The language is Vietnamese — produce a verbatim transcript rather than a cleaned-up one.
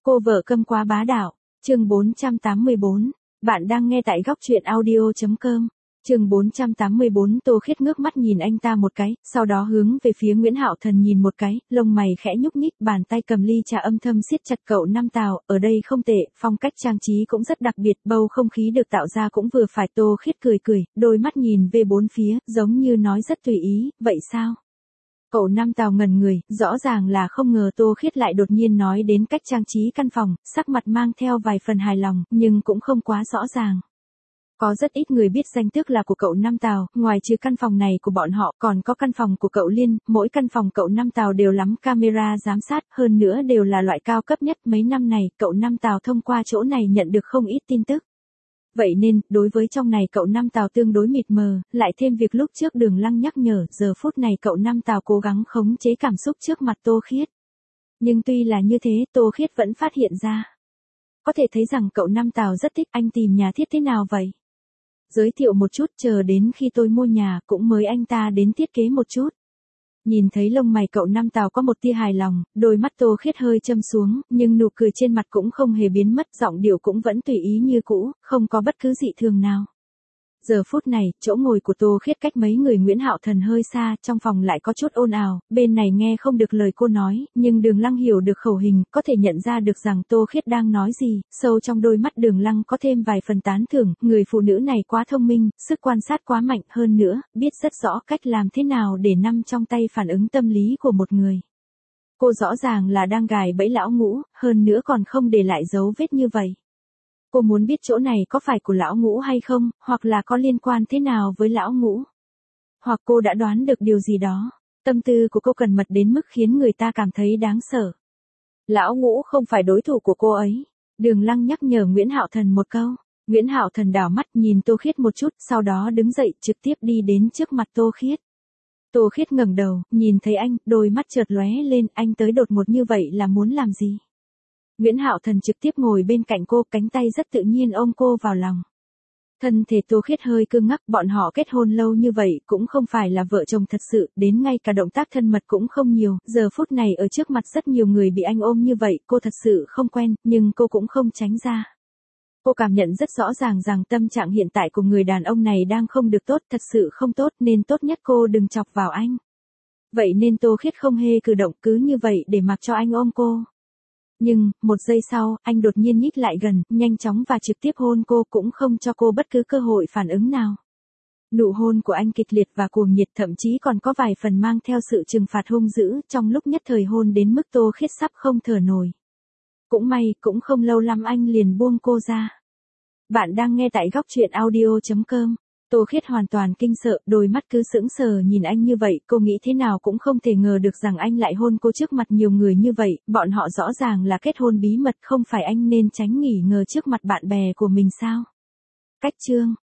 Cô vợ câm quá bá đạo, chương bốn trăm tám mươi bốn. Bạn đang nghe tại góc truyện audio.com. Chương bốn trăm tám mươi bốn. Tô Khiết ngước mắt nhìn anh ta một cái, sau đó hướng về phía Nguyễn Hạo Thần nhìn một cái, lông mày khẽ nhúc nhích, bàn tay cầm ly trà âm thầm siết chặt. Cậu Năm Tào, ở đây không tệ, phong cách trang trí cũng rất đặc biệt, bầu không khí được tạo ra cũng vừa phải. Tô Khiết cười cười, đôi mắt nhìn về bốn phía, giống như nói rất tùy ý, vậy sao? Cậu Năm Tào ngẩn người, rõ ràng là không ngờ Tô Khiết lại đột nhiên nói đến cách trang trí căn phòng, sắc mặt mang theo vài phần hài lòng, nhưng cũng không quá rõ ràng. Có rất ít người biết danh tước là của cậu Năm Tào, ngoài trừ căn phòng này của bọn họ, còn có căn phòng của cậu Liên, mỗi căn phòng cậu Năm Tào đều lắm camera giám sát, hơn nữa đều là loại cao cấp nhất. Mấy năm này, cậu Năm Tào thông qua chỗ này nhận được không ít tin tức. Vậy nên, đối với trong này cậu Năm Tào tương đối mịt mờ, lại thêm việc lúc trước Đường Lăng nhắc nhở, giờ phút này cậu Năm Tào cố gắng khống chế cảm xúc trước mặt Tô Khiết. Nhưng tuy là như thế, Tô Khiết vẫn phát hiện ra. Có thể thấy rằng cậu Năm Tào rất thích. Anh tìm nhà thiết thế nào vậy? Giới thiệu một chút, chờ đến khi tôi mua nhà, cũng mới anh ta đến thiết kế một chút. Nhìn thấy lông mày cậu Năm Tào có một tia hài lòng, đôi mắt Tô Khiết hơi châm xuống, nhưng nụ cười trên mặt cũng không hề biến mất, giọng điệu cũng vẫn tùy ý như cũ, không có bất cứ dị thường nào. Giờ phút này, chỗ ngồi của Tô Khiết cách mấy người Nguyễn Hạo Thần hơi xa, trong phòng lại có chút ồn ào, bên này nghe không được lời cô nói, nhưng Đường Lăng hiểu được khẩu hình, có thể nhận ra được rằng Tô Khiết đang nói gì, sâu trong đôi mắt Đường Lăng có thêm vài phần tán thưởng, người phụ nữ này quá thông minh, sức quan sát quá mạnh, hơn nữa, biết rất rõ cách làm thế nào để nắm trong tay phản ứng tâm lý của một người. Cô rõ ràng là đang gài bẫy lão Ngũ, hơn nữa còn không để lại dấu vết như vậy. Cô muốn biết chỗ này có phải của lão Ngũ hay không, hoặc là có liên quan thế nào với lão Ngũ. Hoặc cô đã đoán được điều gì đó. Tâm tư của cô cẩn mật đến mức khiến người ta cảm thấy đáng sợ. Lão Ngũ không phải đối thủ của cô ấy. Đường Lăng nhắc nhở Nguyễn Hạo Thần một câu. Nguyễn Hạo Thần đảo mắt nhìn Tô Khiết một chút, sau đó đứng dậy trực tiếp đi đến trước mặt Tô Khiết. Tô Khiết ngẩng đầu, nhìn thấy anh, đôi mắt chợt lóe lên, anh tới đột ngột như vậy là muốn làm gì? Nguyễn Hạo Thần trực tiếp ngồi bên cạnh cô, cánh tay rất tự nhiên ôm cô vào lòng. Thân thể Tô Khiết hơi cứng ngắc, bọn họ kết hôn lâu như vậy, cũng không phải là vợ chồng thật sự, đến ngay cả động tác thân mật cũng không nhiều, giờ phút này ở trước mặt rất nhiều người bị anh ôm như vậy, cô thật sự không quen, nhưng cô cũng không tránh ra. Cô cảm nhận rất rõ ràng rằng tâm trạng hiện tại của người đàn ông này đang không được tốt, thật sự không tốt, nên tốt nhất cô đừng chọc vào anh. Vậy nên Tô Khiết không hề cử động, cứ như vậy để mặc cho anh ôm cô. Nhưng, một giây sau, anh đột nhiên nhích lại gần, nhanh chóng và trực tiếp hôn cô, cũng không cho cô bất cứ cơ hội phản ứng nào. Nụ hôn của anh kịch liệt và cuồng nhiệt, thậm chí còn có vài phần mang theo sự trừng phạt hung dữ, trong lúc nhất thời hôn đến mức Tô Khiết sắp không thở nổi. Cũng may, cũng không lâu lắm anh liền buông cô ra. Bạn đang nghe tại góc truyện audio.com. Tô Khiết hoàn toàn kinh sợ, đôi mắt cứ sững sờ nhìn anh như vậy, cô nghĩ thế nào cũng không thể ngờ được rằng anh lại hôn cô trước mặt nhiều người như vậy, bọn họ rõ ràng là kết hôn bí mật, không phải anh nên tránh nghỉ ngờ trước mặt bạn bè của mình sao? Cách chương